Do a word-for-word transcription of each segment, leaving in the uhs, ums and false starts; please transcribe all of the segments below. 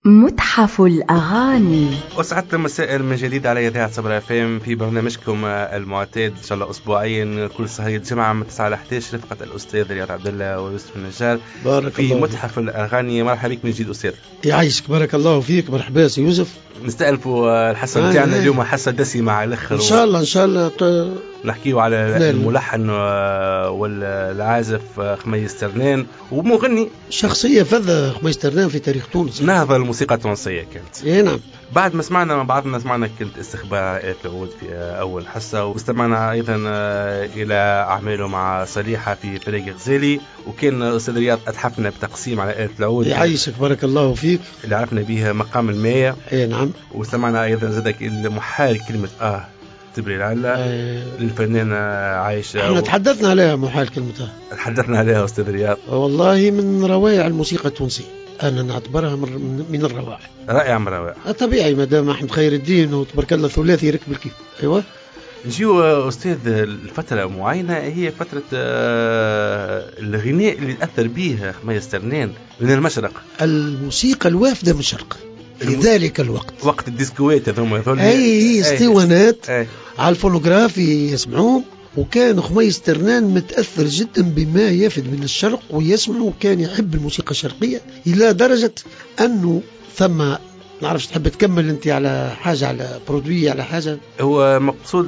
متحف الأغاني. وسعدت مساء من جديد على إذاعة صبرا اف ام في برنامجكم المعتاد إن شاء الله أسبوعيا كل سهرة جمعة من تسعة إلى إحدى عشر رفقة الأستاذ رياض عبد الله ويوسف النجار في متحف الأغاني. مرحبا بك من جديد أستاذ. يعيشك بارك الله فيك. مرحبا سي يوسف. نستألفوا الحصة نتاعنا اليوم حصة دسمة على الآخر إن شاء الله إن شاء الله ط... نحكيوا على لا الملحن والعازف خميس ترنان ومغني شخصية فذة خميس ترنان في تاريخ تونس، نهضة الموسيقى التونسية كانت. إيه نعم. بعد ما سمعنا مع بعضنا سمعنا كنت استخبار آلة العود في أول حصة، واستمعنا أيضا إلى أعماله مع صليحة في فريق غزالي، وكان أستاذ رياض أتحفنا بتقسيم على آلة العود يعيشك بارك الله فيك اللي عرفنا بها مقام المية. إيه نعم. واستمعنا أيضا زادك المحال كلمة آه تبري العلا أيه. للفنانة عايشة احنا و... تحدثنا عليها محال كلمتها تحدثنا عليها أستاذ رياض. والله من روائع الموسيقى التونسية، أنا نعتبرها من, من الروائع. رائع من الروائع طبيعي مدام أحمد خير الدين وتبارك الله ثلاثي ركب الكيف. أيوة نجيو أستاذ الفترة معينة هي فترة الغناء اللي أثر به خميس ترنان من المشرق، الموسيقى الوافدة من الشرق في ذلك الوقت، وقت الديسكوات هذوما هذول اي اسطوانات على الفونوغراف يسمعون. وكان خميس ترنان متأثر جدا بما يفد من الشرق ويسمع، وكان يحب الموسيقى الشرقية إلى درجة أنه ثم نعرفش تحب تكمل أنت على حاجة على برودوي على حاجة. هو مقصود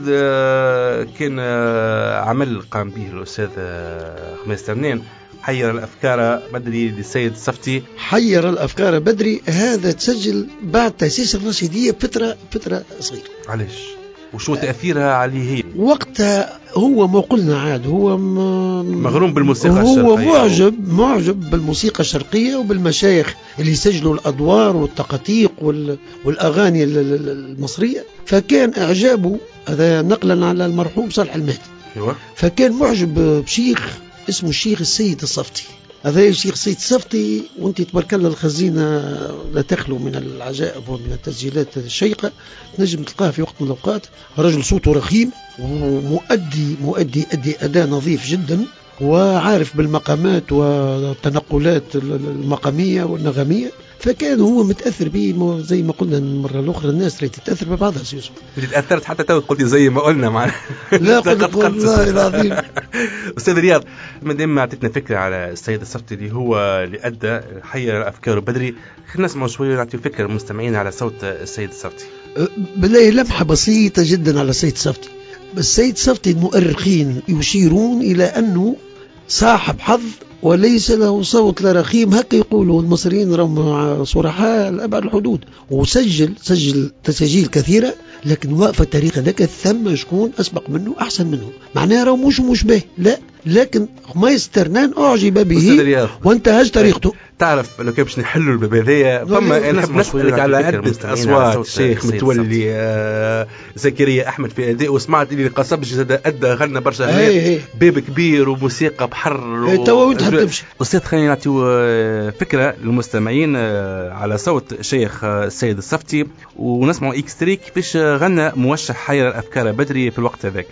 كان عمل قام به الأستاذ خميس ترنان، حير الأفكار بدري للسيد الصفتي. حير الأفكار بدري هذا تسجل بعد تأسيس الرشيدية بفترة فترة صغيرة. علاش؟ وشو تأثيرها عليه هي؟ وقتها هو ما قلنا عاد هو م... مغروم بالموسيقى هو الشرقية، هو معجب معجب بالموسيقى الشرقية وبالمشايخ اللي سجلوا الأدوار والتقاطيق وال... والأغاني المصرية، فكان إعجابه هذا نقلا على المرحوم صالح المهدي. أيوة. فكان معجب بشيخ اسمه الشيخ السيد الصفتي. هذا الشيخ السيد الصفتي وانت تبارك الله الخزينة لا تخلو من العجائب ومن التسجيلات الشيقة، نجم تلقاه في وقت من الأوقات. رجل صوته رخيم ومؤدي مؤدي أدي أداء نظيف جدا، وعارف بالمقامات والتنقلات المقامية والنغمية. فكان هو متأثر به زي ما قلنا المرة الأخرى، الناس اللي تتأثر ببعضها سيوسف. تتأثرت حتى تو قلت زي ما قلنا معنا. لا قلت والله العظيم. أستاذ رياض مادام عطيتنا فكرة على السيد الصفتي اللي هو اللي أدى حير أفكاره بدري، خلينا نسمع شوية ونعطي فكرة المستمعين على صوت السيد الصفتي. بالله لمحة بسيطة جدا على السيد الصفتي. السيد الصفتي المؤرخين يشيرون إلى أنه صاحب حظ وليس له صوت لا رخيم، هكا يقولوا المصريين رغم صرحاء لأبعد الحدود. وسجل سجل تسجيل كثيرة، لكن واقف التاريخ ذاك ثم شكون أسبق منه أحسن منه، معناه راه مش مشبه لا، لكن خميس ترنان أعجب به وانتهج طريقته. تعرف لو كان باش نحلوا الباب هذايا فما نحب نسألك على عدة أصوات الشيخ متولي آه زكريا أحمد في أداء، وسمعت اللي قصبش زاد أدى غنى برشا غناء باب كبير وموسيقى بحر توا تحب تمشي. أستاذ خلينا نعطيو فكرة للمستمعين على صوت الشيخ السيد الصفتي ونسمعوا إكستريك كيفاش غنى موشح حير الأفكار بدري في الوقت هذاك.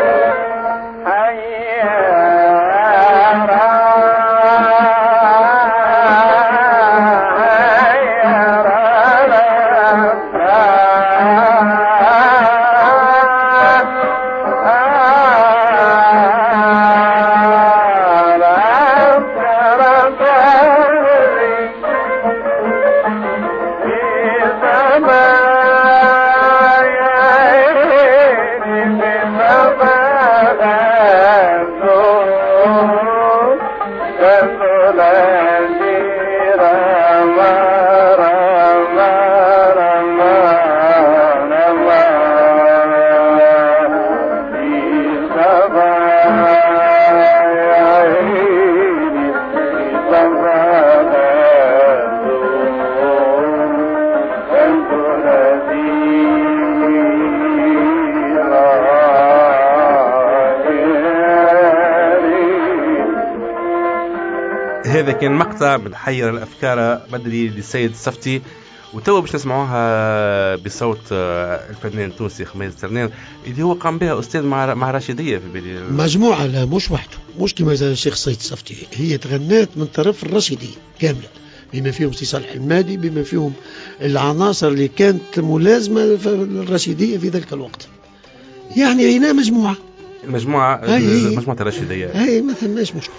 هذا كان مقطع من حير الأفكار بدري للسيد الصفتي، وتوا باش نسمعوها بصوت الفنان التونسي خميس ترنان اللي هو قام بها أستاذ مع مع رشيدية في بالي مجموعة، لا مش وحده، مش كما الشيخ سيد الصفتي، هي تغنات من طرف الرشيدية كاملة. بما فيهم سي صالح المادي، بما فيهم العناصر اللي كانت ملازمة للرشيدية في ذلك الوقت. يعني عينا مجموعة المجموعة المجموعة الرشيدية هاي ما ثماش مشكلة.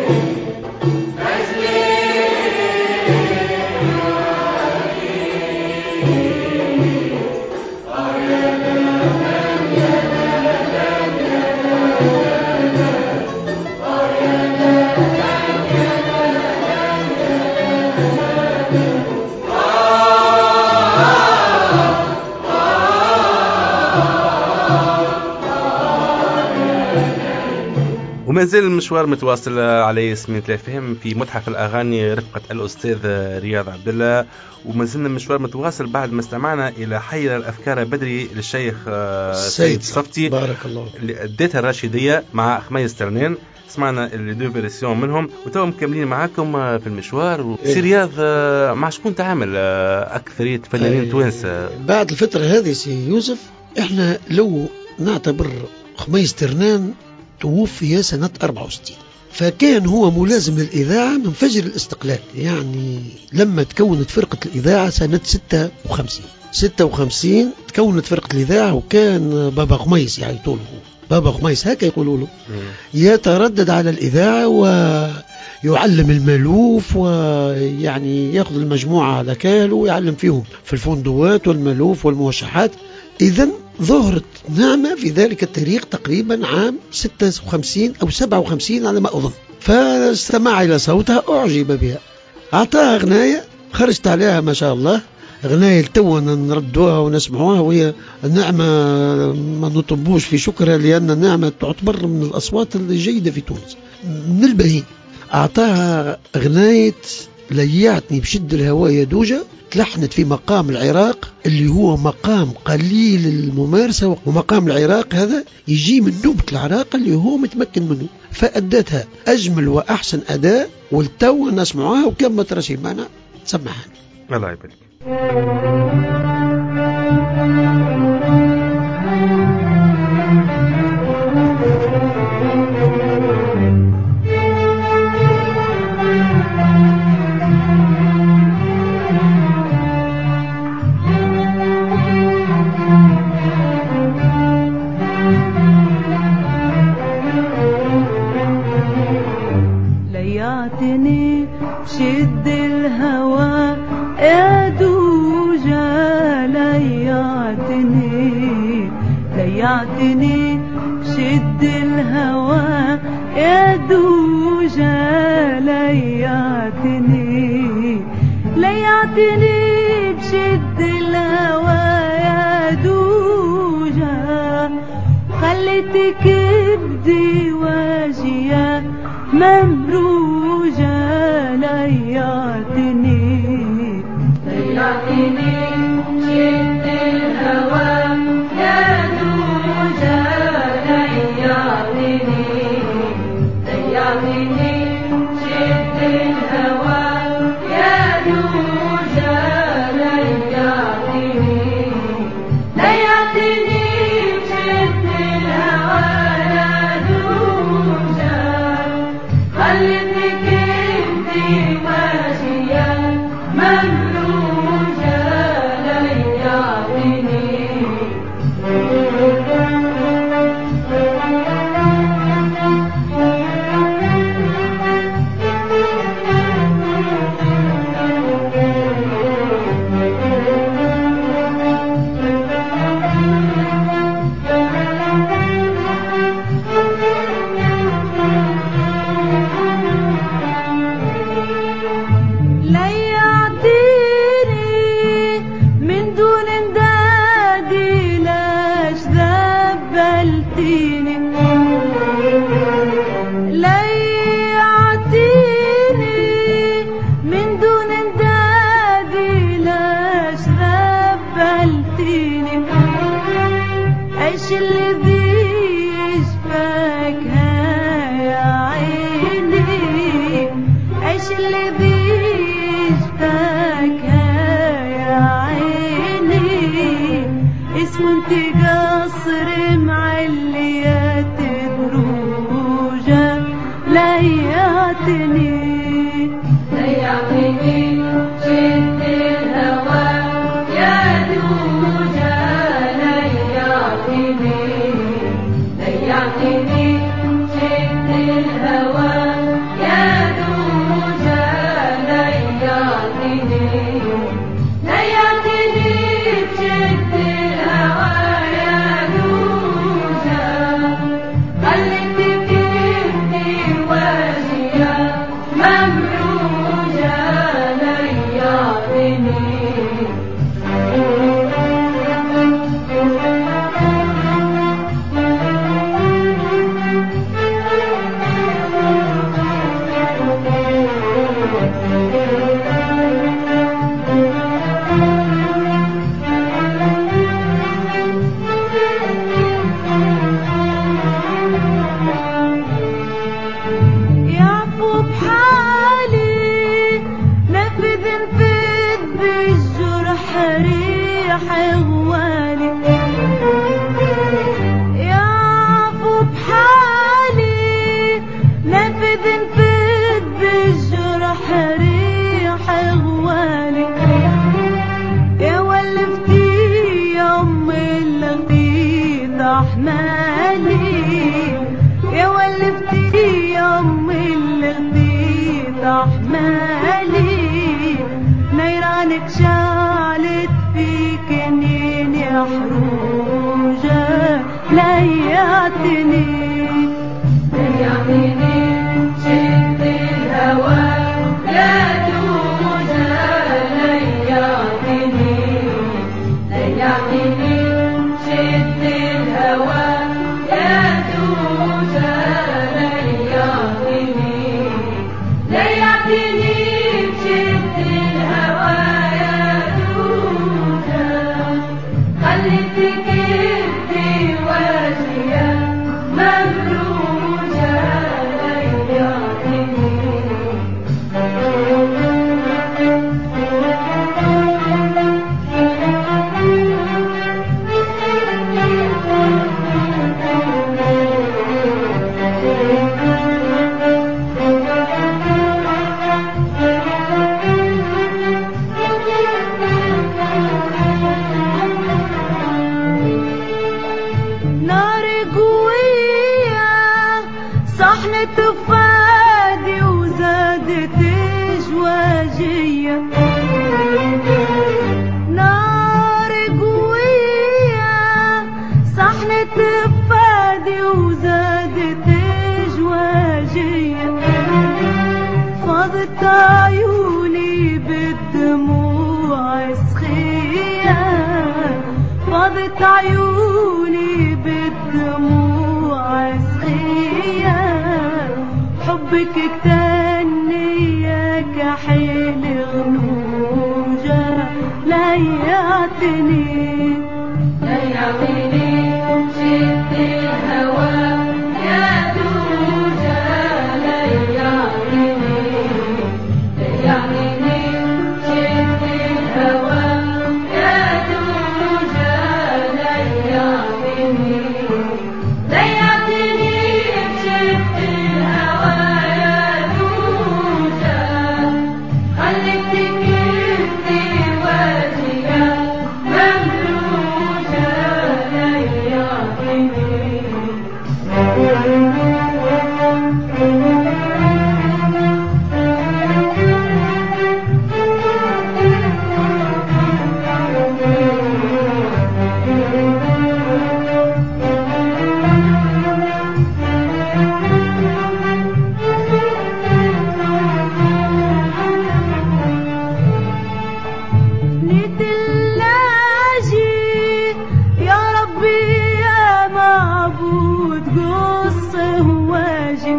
وما زال المشوار متواصل على سمية الفهم في متحف الأغاني رفقة الأستاذ رياض عبد الله. وما زلنا المشوار متواصل بعد ما استمعنا إلى حير الأفكار بدري للشيخ سيد الصفتي بارك الله اللي أديتها الراشدية مع خميس ترنين. سمعنا اللي دو فيرسيون منهم وتوهم مكملين معاكم في المشوار. سي رياض مع شكون تعامل أكثرية فنانين توانسة بعد الفترة هذه سي يوسف؟ احنا لو نعتبر خميس ترنان توفي سنة أربعة وستين، فكان هو ملازم للإذاعة من فجر الاستقلال. يعني لما تكونت فرقة الإذاعة سنة ستة وخمسين ستة وخمسين تكونت فرقة الإذاعة، وكان بابا خميس يعني طوله بابا خميس هكا يقولوا له يتردد على الإذاعة ويعلم الملوف، ويعني يأخذ المجموعة على كاله ويعلم فيهم في الفندوات والملوف والموشحات. إذن ظهرت نعمة في ذلك التاريخ تقريبا عام ستة وخمسين أو سبعة وخمسين على ما أظن، فاستمع إلى صوتها أعجب بها، أعطاها غناية خرجت عليها ما شاء الله، غناية تو نردوها ونسمعوها، وهي النعمة ما نطبوش في شكرها لأن النعمة تعتبر من الأصوات الجيدة في تونس. من البهين أعطاها غناية ليعتني بشد الهواء يا دوجة، تلحنت في مقام العراق اللي هو مقام قليل الممارسة، ومقام العراق هذا يجي من نوبة العراق اللي هو متمكن منه، فأدتها أجمل وأحسن أداء. والتو نسمعوها وكما ترشي معنا سمعها. الله يبارك. ليعتني بشد الهوى يا دوجة، ليعتني ليعتني بشد الهوى يا دوجة، ليعتني ليعتني بشد الهوى يا دوجة، خليتك بدي واجية ممروجة، ليعتني ليعتني شد الهوى يا دوجة، ليعتني ليعتني شد الهوى يا دوجة، ليعتني ليعتني شد الهوى يا دوجة، خلتك انتي ماشية مملوجة، ليعتني يا تنفد بالجرح ريح غوالي يا ولفتي يا أمي اللي أحمالي يا ولفتي يا أمي اللي أحمالي نيرانك شعلت في كنين يا حروجة ليعتني ليعتني شد الهوى يا دوجة ليعتني ليعتني شد الهوى يا دوجة ليعتني ليعتني شد الهوى يا دوجة خليتك في وجهي ممروجة ليعتني نار قوية صحنة فادي وزادت جواجية نار قوية صحنة فادي وزادت جواجية فاضت عيوني بالدموع سخية فاضت عيوني بالدموع سخية حبك اكتني يا كحيل غنوجة ليعتني ليعتني شد الهوى يا دوجة ليعتني ليعتني شد الهوى يا دوجة ليعتني ليعتني شد الهوى يا دوجة خليتك في وجهي ممروجة ليعتني نيت اللاجي يا ربي يا معبود قص هواجي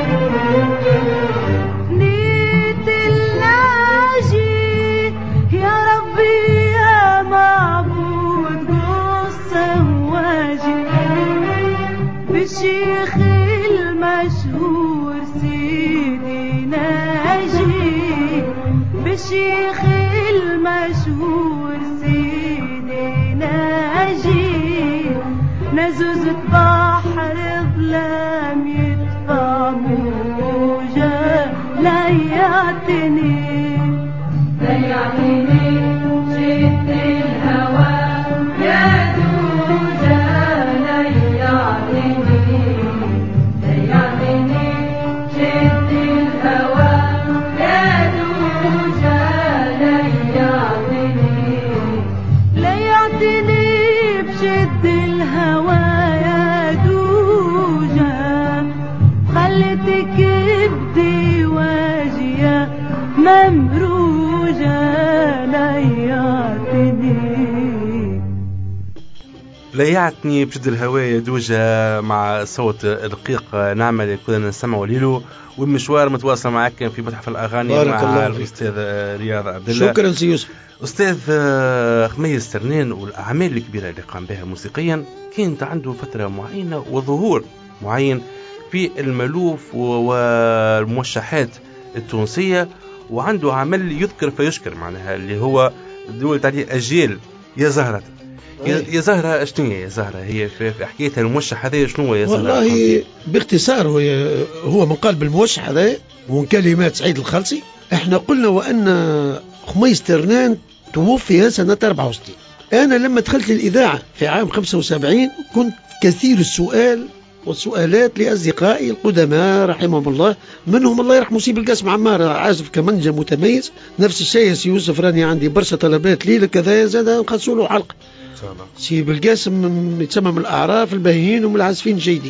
نيت اللاجي يا ربي يا معبود قص هواجي بالشيخ المشهور سيدي ناجي بالشيخ المشهور سيدي ناجي نزوزة بحر ظلام يدفع موجة ليعتني ليعتني شد الهوى يا دوجة ليعتني ليعتني شد الهوى يا دوجة ليعتني ليعتني بشد الهوى يا دوجة خلتك بدي واجية ممروجة ليعتني ليعتني بشد الهواء دوجة مع صوت رقيق نعمل كنا نسمع وليلو والمشوار متواصل معك في متحف الأغاني مع الأستاذ رياض عبد الله. شكرا سي يوسف. أستاذ خميس ترنين والأعمال الكبيرة اللي قام بها موسيقيا كانت عنده فترة معينة وظهور معين في الملوف والموشحات التونسية وعنده عمل يذكر فيشكر معناها اللي هو دولت عليه أجيال يا زهرة يا زهرة شنو يا زهرة هي في حكايتها الموشح هذا شنو يا زهرة؟ والله باختصار هو هو من قلب الموشح هذا ومن كلمات سعيد الخلصي. احنا قلنا وأن خميس ترنان توفي سنة أربعة وستين. أنا لما دخلت الإذاعة في عام خمسة وسبعين كنت كثير السؤال والسؤالات لأصدقائي القدماء رحمهم الله، منهم الله يرحمه سي بالقاسم عمار عازف كمنجة متميز. نفس الشيء سي يوسف راني عندي برشا طلبات ليلة كذا زاد نخصوا له حلقة. سي بالقاسم يتسمى من الأعراف الباهيين ومن العازفين الجيدين.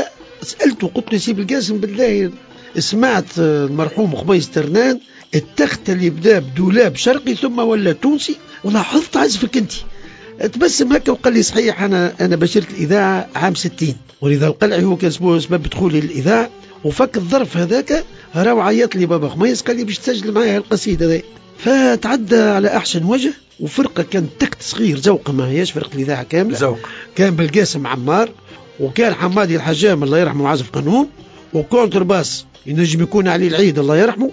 فسألته قلت له سي بالقاسم بالله سمعت المرحوم خميس ترنان التخت اللي بدا بدولاب شرقي ثم ولا تونسي ولاحظت عزفك انت. تبسم هكا وقال لي صحيح انا انا بشرت الاذاعه عام ستين، ولذا القلعي هو كان سبب دخولي للاذاعه. وفك الظرف هذاك راهو عيط لي بابا خميس قال لي باش تسجل معايا القصيده ذي. فتعدى على احسن وجه. وفرقه كان تكت صغير زوقه ما هياش فرقه الاذاعه كامله زوق. كان بالقاسم عمار وكان حمادي الحجام الله يرحمه عازف قانون وكونتر باس ينجم يكون علي العيد الله يرحمه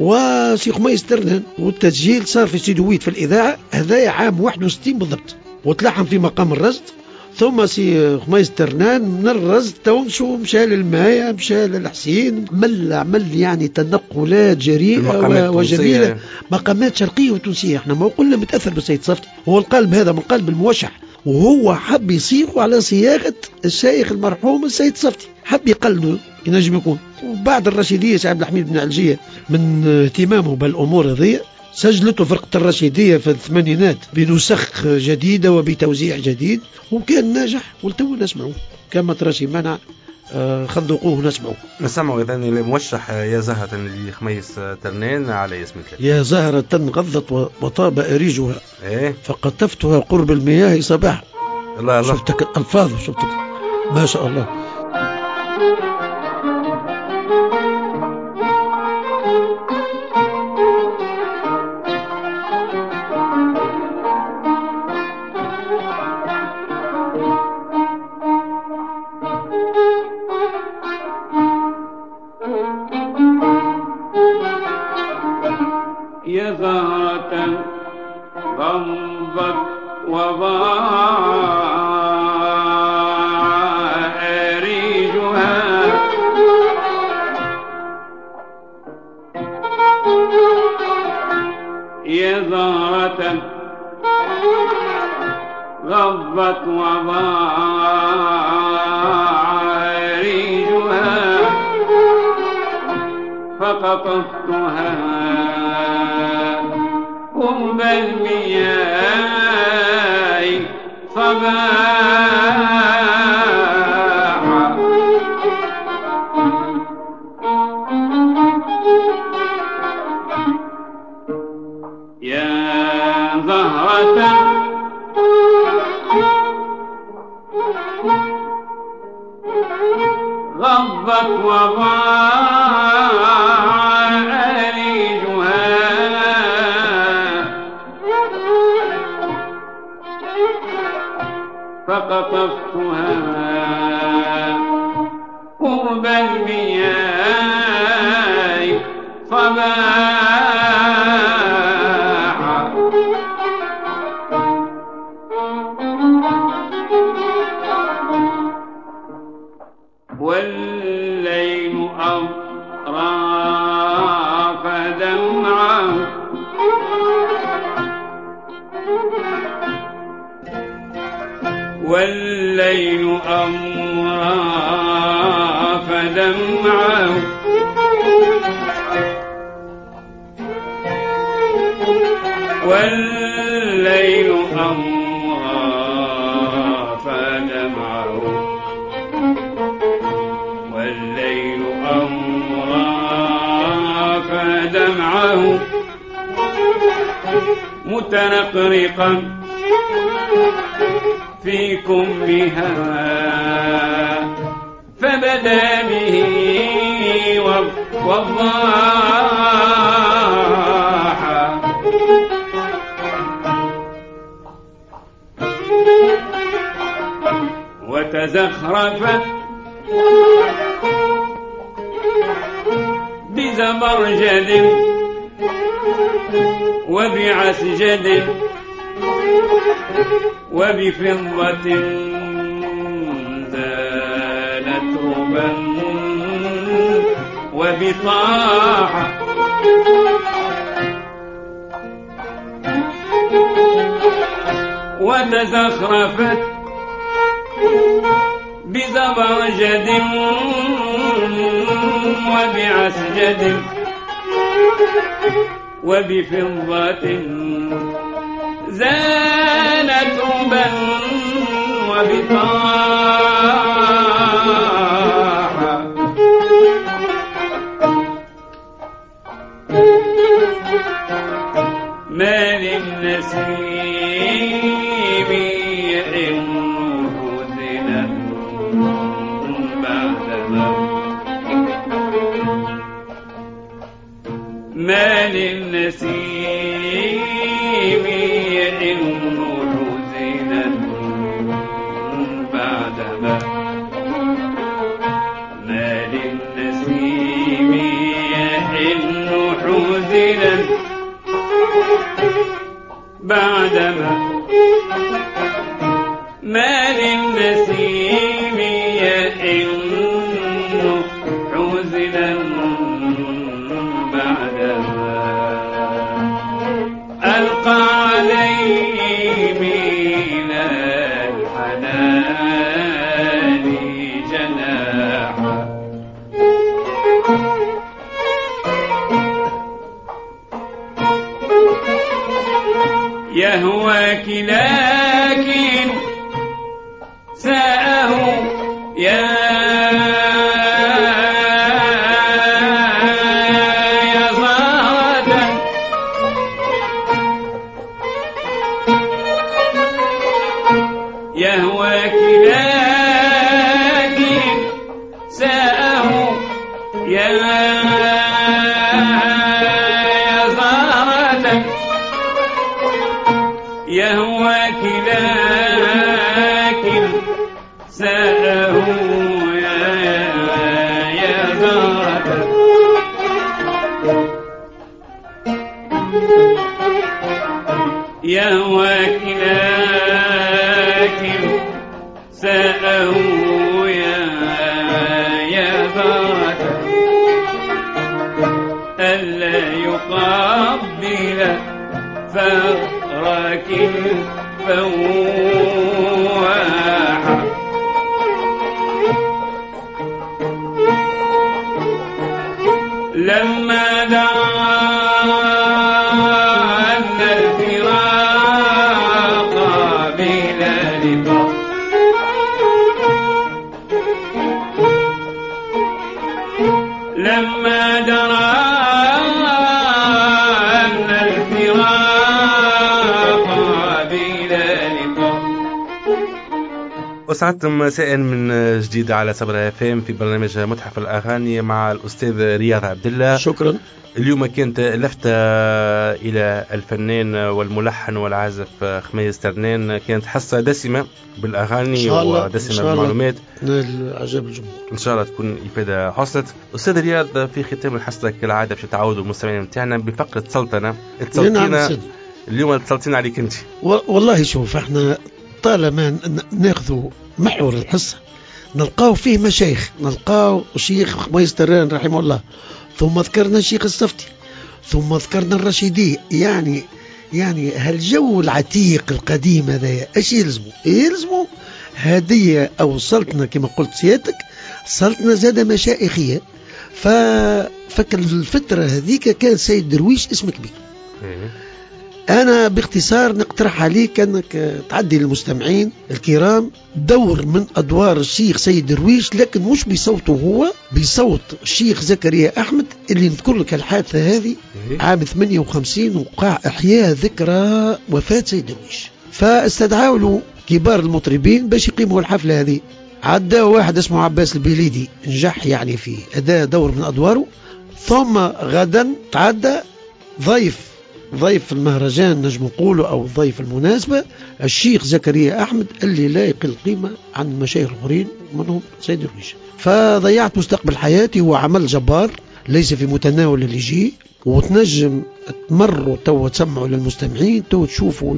وسي خميس ترنان. والتسجيل صار في سيدويت في الإذاعة هذا عام واحد وستين بالضبط وتلحم في مقام الرصد. ثم سي خميس ترنان من الرصد تونسو مشى للمايا مشى للحسين عمل عمل يعني تنقلات جريئة وجميلة مقامات شرقية وتونسية. احنا ما قلنا متأثر بالسيد صفتي هو القلب هذا من قلب الموشح وهو حب يصيغه على صياغة الشيخ المرحوم السيد صفتي حب يقلده ينجم يكون. وبعد الرشيدية سي عبد الحميد بن علجية من اهتمامه بالأمور هذه سجلته فرقة الرشيدية في الثمانينات بنسخ جديدة وبتوزيع جديد وكان ناجح ولتو نسمعوه كما ترشي منع آه خذقوه نسمعوه. نسمعوا إذن الموشح يا زهرة لخميس ترنان على اسمك. يا زهرة غضت وطاب أريجها إيه؟ فقطفتها قرب المياه صباحا. الله الله شفتك الألفاظ شفتك ما شاء الله. يا زهرة غضت وضاع أريجها يا زهرة غضت وضاع أريجها فقطفتها قرب المياه صباحا. يا زهرة غضت وضاع فقطفتها قرب المياه صباحا. والليل أطراف دمعه والليل أمرى فدمعه والليل أمرى فدمعه والليل أمرى فدمعه متنقرقا في كمها فبدا به وضاحا. وتزخرفت بزبرجد وبعسجد وبفضة زالت ربا وبطاعة وتزخرفت بزبرجد وبعسجد وبفضة زانت ربا وبطاعة ما للنسيم يئن حزنا بعدما ما للنسيم يئن حزنا بعدما ما للنسيم يئن حزنا بعدما ما للنسيم يئن حزنا بعدما ألقى عليه من الحنان جناحا يهواك لكن ساءه يا يا زهرة يهواك لكن ساءه يا يا زهرة يهواك لكن ساءه يا يا زهرة يهواك لكن ساءه يا يا زهرة ألا يقبل فراك فواحا لما دعا أن الفراق بلا لقاء لما درى أن الفراق بلا لقاء. أسعدتم مساء من جديد على صبر اف ام في برنامج متحف الأغاني مع الأستاذ رياض عبد الله. شكرا. اليوم كانت لفتة إلى الفنان والملحن والعازف خميس ترنان، كانت حصة دسمة بالأغاني ودسمة بالمعلومات عجب الجمهور، إن شاء الله تكون إفادة حصلت. أستاذ رياض، في ختام الحصة كالعادة باش تعودوا المستمعين متاعنا بفقرة سلطنة. اتصلتينا اليوم، اتصلتينا عليك أنت. والله شوف، احنا طالما ناخذ محور الحصة نلقاو فيه مشايخ، نلقاو الشيخ خميس تران رحمه الله، ثم ذكرنا الشيخ الصفتي، ثم ذكرنا الرشيدي. يعني يعني هالجو العتيق القديم هذا ايش يلزموا؟ يلزموا هدية أو سلطنة كما قلت سيادتك، سلطنة زادة مشائخية. ففك الفترة هذيك كان سيد درويش اسم كبير. أنا باختصار نقترح عليك أنك تعدي للمستمعين الكرام دور من أدوار الشيخ سيد درويش، لكن مش بصوته هو، بصوت الشيخ زكريا أحمد، اللي نذكر لك الحادثة هذه عام ثمانية وخمسين وقع إحياء ذكرى وفاة سيد درويش، فاستدعوا له كبار المطربين باش يقيموا الحفلة هذه. عدى واحد اسمه عباس البليدي، نجح يعني في أداء دور من أدواره. ثم غدا تعدى ضيف ضيف المهرجان نجم نقوله أو ضيف المناسبة الشيخ زكريا أحمد، اللي لا يقل قيمة عن مشايخ الآخرين منهم سيد درويش. فضيعت مستقبل حياتي، وعمل جبار ليس في متناول اللي يجي، وتنجم تمروا تو تسمعوا للمستمعين، تو تشوفوا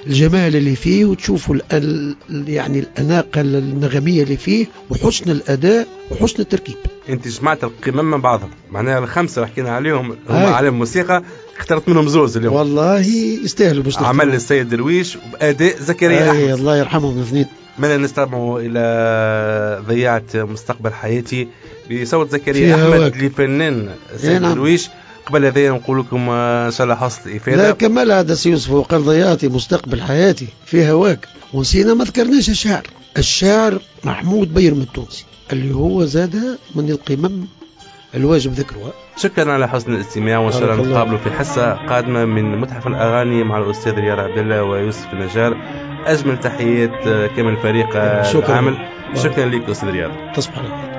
الجمال اللي فيه، وتشوفوا ال يعني الأناقة النغمية اللي فيه، وحسن الأداء وحسن التركيب. انت جمعت القمم من بعضهم، معناها الخمسه اللي حكينا عليهم هم على الموسيقى، اخترت منهم زوز اليوم والله يستاهلوا باش عمل السيد درويش وباداء زكريا احمد. الله يرحمهم الاثنين. من نستمعوا الى ضيعت مستقبل حياتي بصوت زكريا احمد لفنان السيد نعم. درويش. قبل هذا نقول لكم ان شاء الله حصل افاده. لا كمل هذا سي يوسف، وقال ضيعتي مستقبل حياتي في هواك، ونسينا ما ذكرناش الشاعر الشاعر محمود بيرم التونسي اللي هو زاد من القمم الواجب ذكرها. شكرا على حسن الاستماع، وان شاء الله نتقابلوا في حصه قادمه من متحف الاغاني مع الاستاذ رياض عبد الله ويوسف النجار. اجمل تحيات كامل فريق العمل. شكرا لك استاذ رياض. تصبح على خير.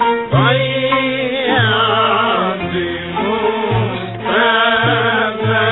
ضيعت مستقبل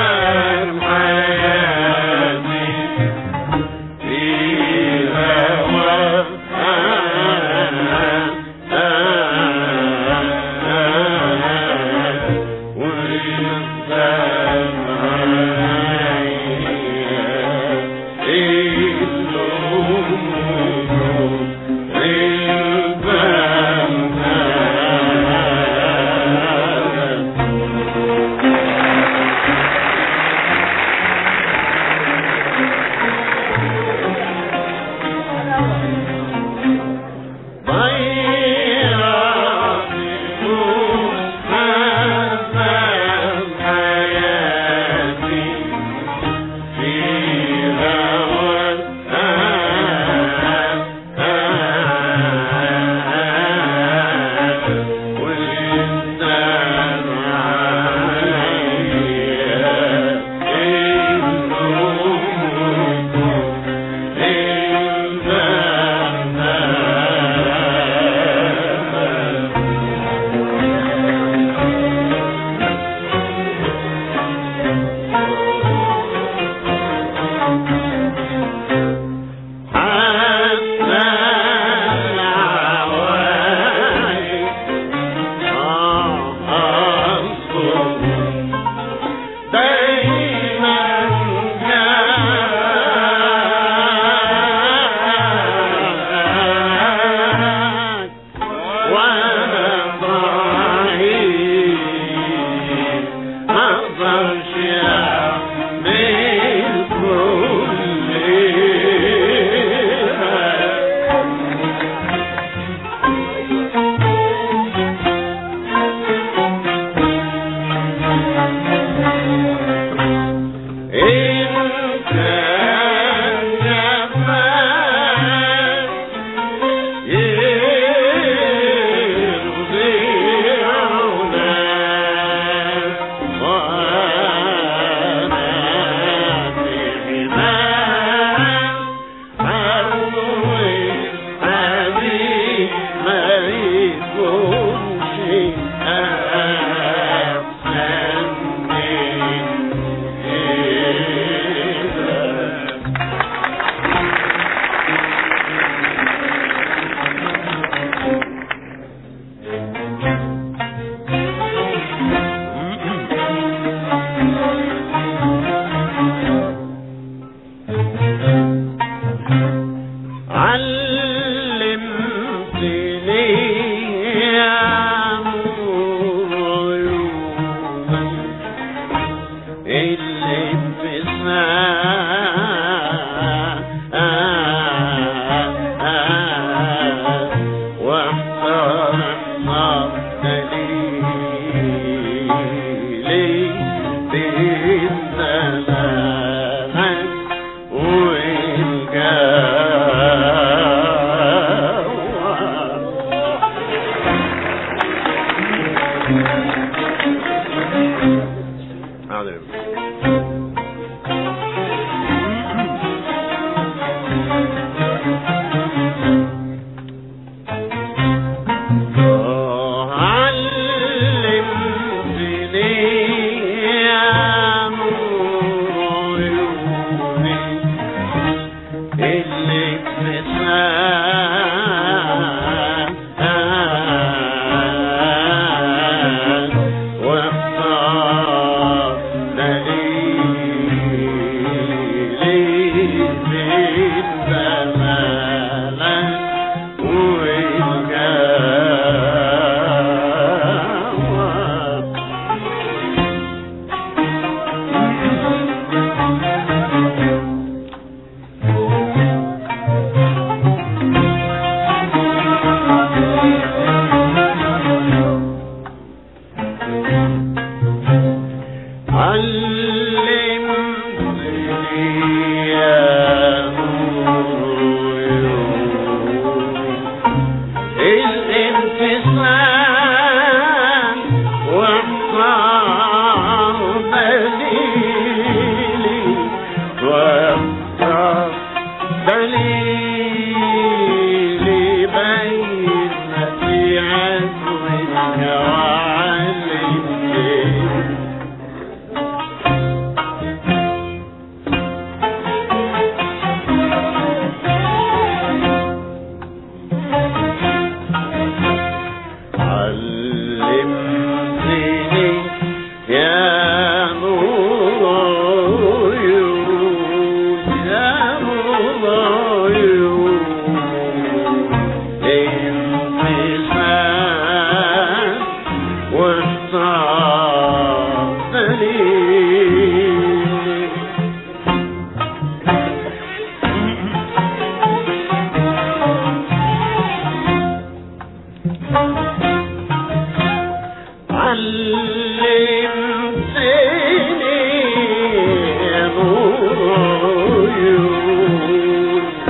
علمتني يا نور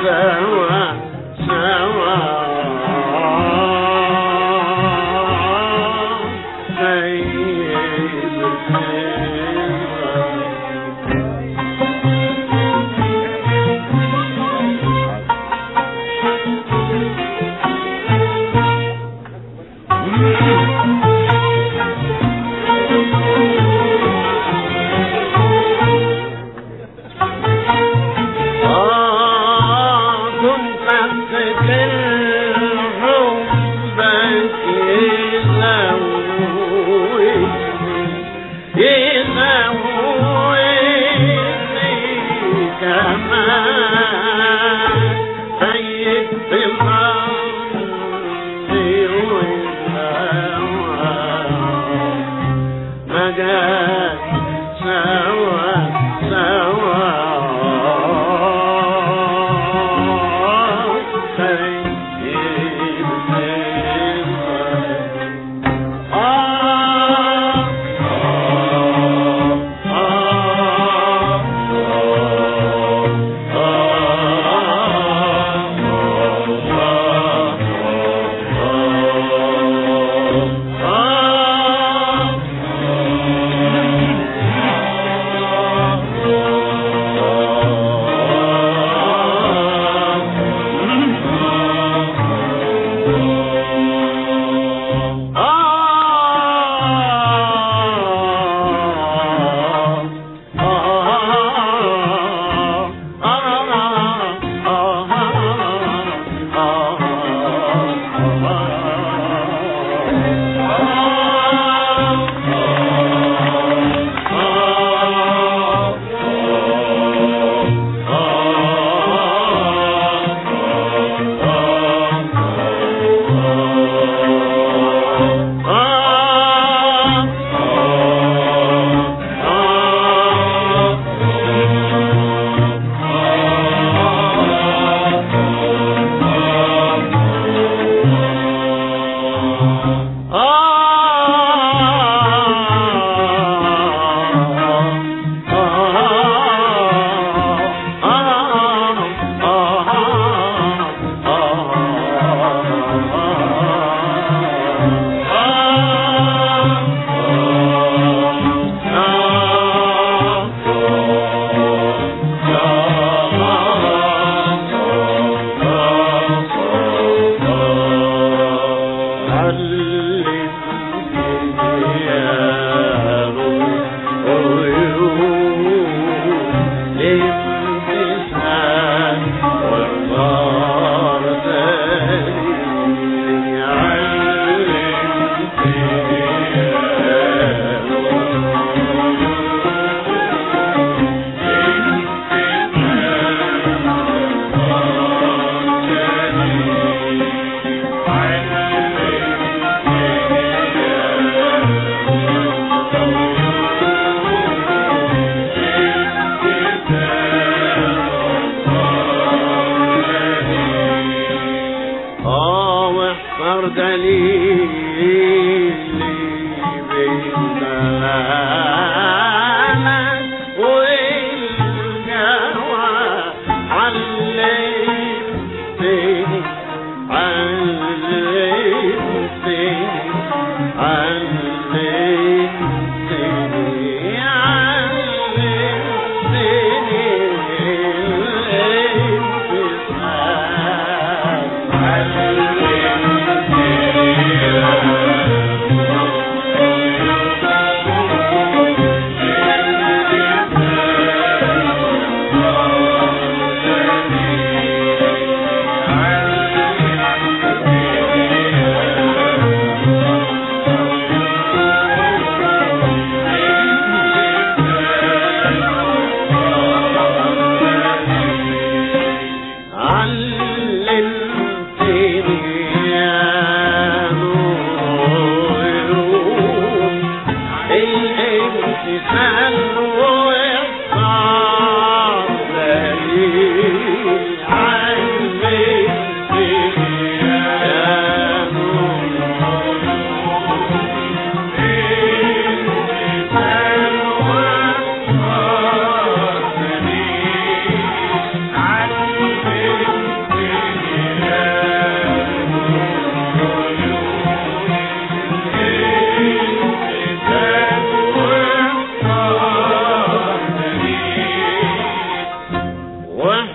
Yeah.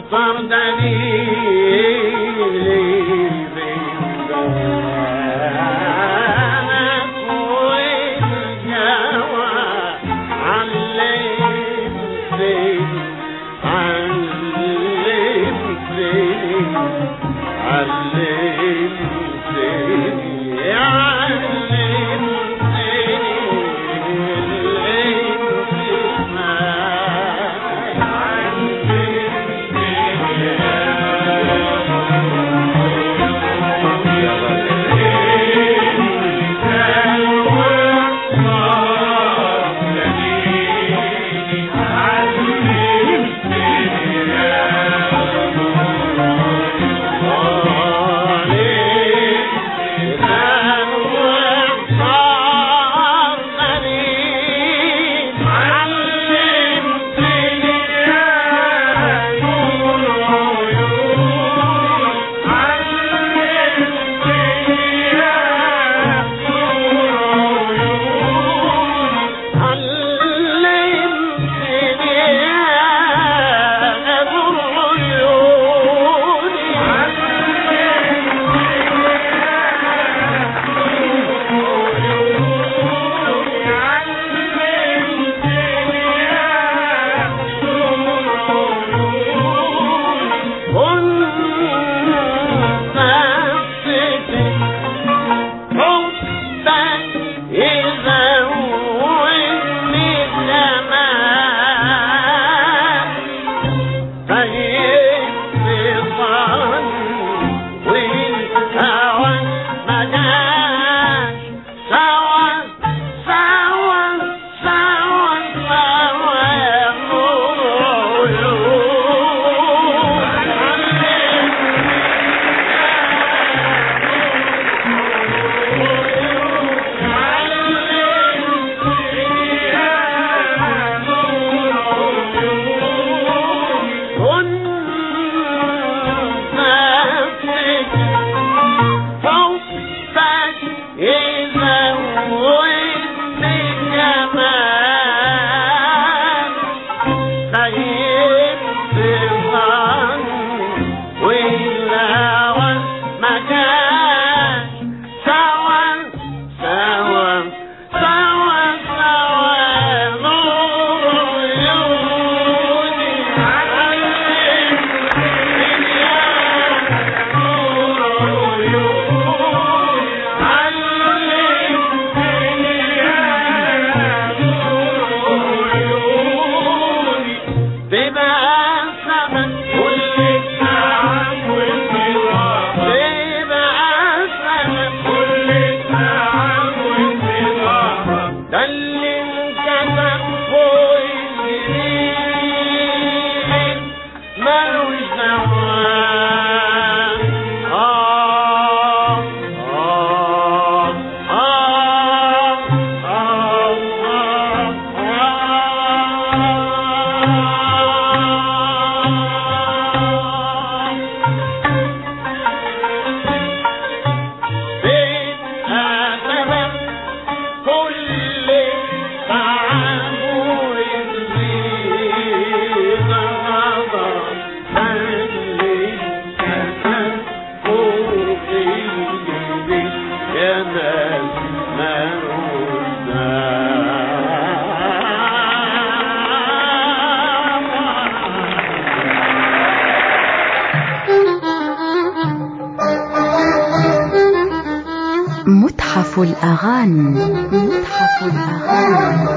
متحف الأغاني. متحف الأغاني.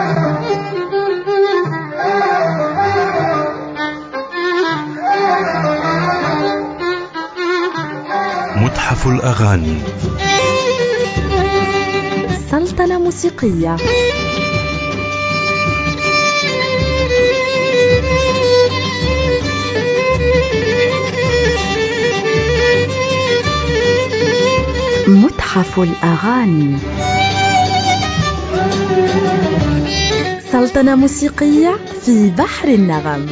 متحف الأغاني. سلطنة موسيقية. متحف الأغاني. سلطنة موسيقية في بحر النغم.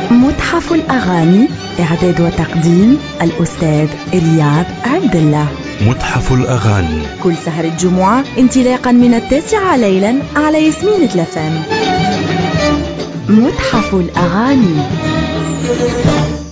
متحف الأغاني، إعداد وتقديم الأستاذ رياض عبد الله. متحف الأغاني كل سهر الجمعة انطلاقا من التاسعة ليلا على ياسمين تلفام. متحف الأغاني.